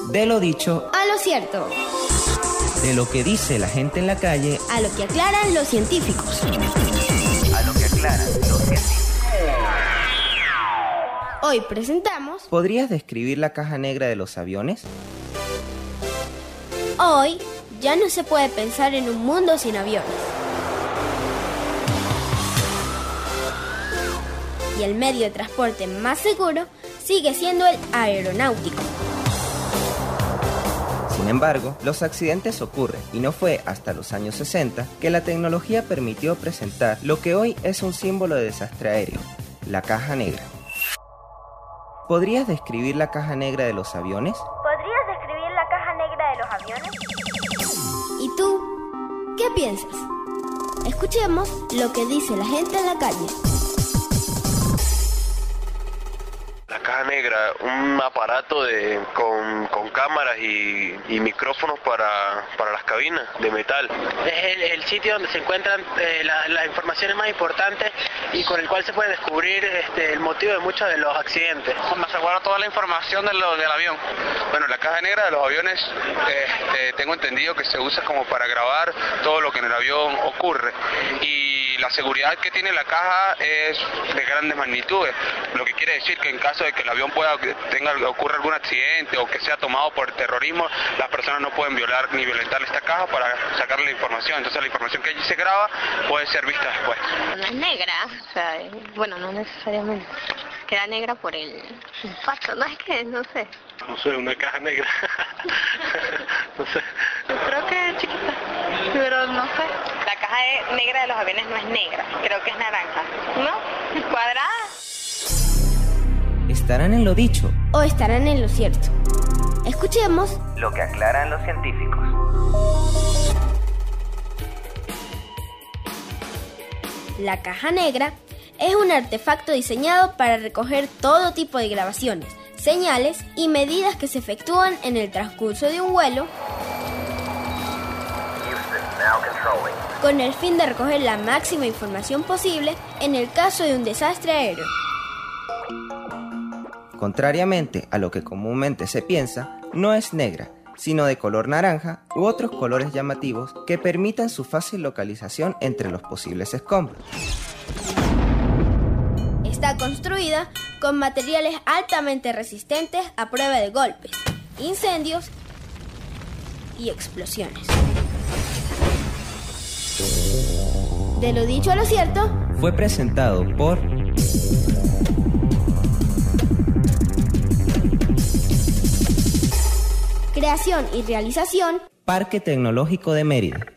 De lo dicho a lo cierto. De lo que dice la gente en la calle A lo que aclaran los científicos. a lo que aclaran los científicos. Hoy presentamos... ¿Podrías describir la caja negra de los aviones? Hoy ya no se puede pensar en un mundo sin aviones. Y el medio de transporte más seguro sigue siendo el aeronáutico. Sin embargo, los accidentes ocurren y no fue hasta los años 60 que la tecnología permitió presentar lo que hoy es un símbolo de desastre aéreo, la caja negra. ¿Podrías describir la caja negra de los aviones? ¿Podrías describir la caja negra de los aviones? ¿Y tú? ¿Qué piensas? Escuchemos lo que dice la gente en la calle. La caja negra, un aparato con cámaras y micrófonos para las cabinas de metal. Es el sitio donde se encuentran las informaciones más importantes y con el cual se puede descubrir el motivo de muchos de los accidentes. Donde se guarda toda la información del avión. Bueno, la caja negra de los aviones tengo entendido que se usa como para grabar todo lo que en el avión ocurre. Y la seguridad que tiene la caja es de grandes magnitudes, lo que quiere decir que en caso de que el avión ocurra algún accidente o que sea tomado por terrorismo, las personas no pueden violar ni violentar esta caja para sacarle la información. Entonces la información que allí se graba puede ser vista después. No es negra, o sea, bueno, no necesariamente. Queda negra por el impacto, no es que, no sé. No sé, una caja negra. No sé. Yo creo que es chiquita, pero no sé. La caja negra de los aviones no es negra, creo que es naranja, ¿no? Cuadrada. ¿Estarán en lo dicho ¿O estarán en lo cierto? Escuchemos lo que aclaran los científicos? La caja negra es un artefacto diseñado para recoger todo tipo de grabaciones, señales y medidas que se efectúan en el transcurso de un vuelo con el fin de recoger la máxima información posible en el caso de un desastre aéreo. Contrariamente a lo que comúnmente se piensa, no es negra, sino de color naranja u otros colores llamativos que permitan su fácil localización entre los posibles escombros. Está construida con materiales altamente resistentes a prueba de golpes, incendios y explosiones. De lo dicho a lo cierto, Fue presentado por creación y realización, Parque Tecnológico de Mérida.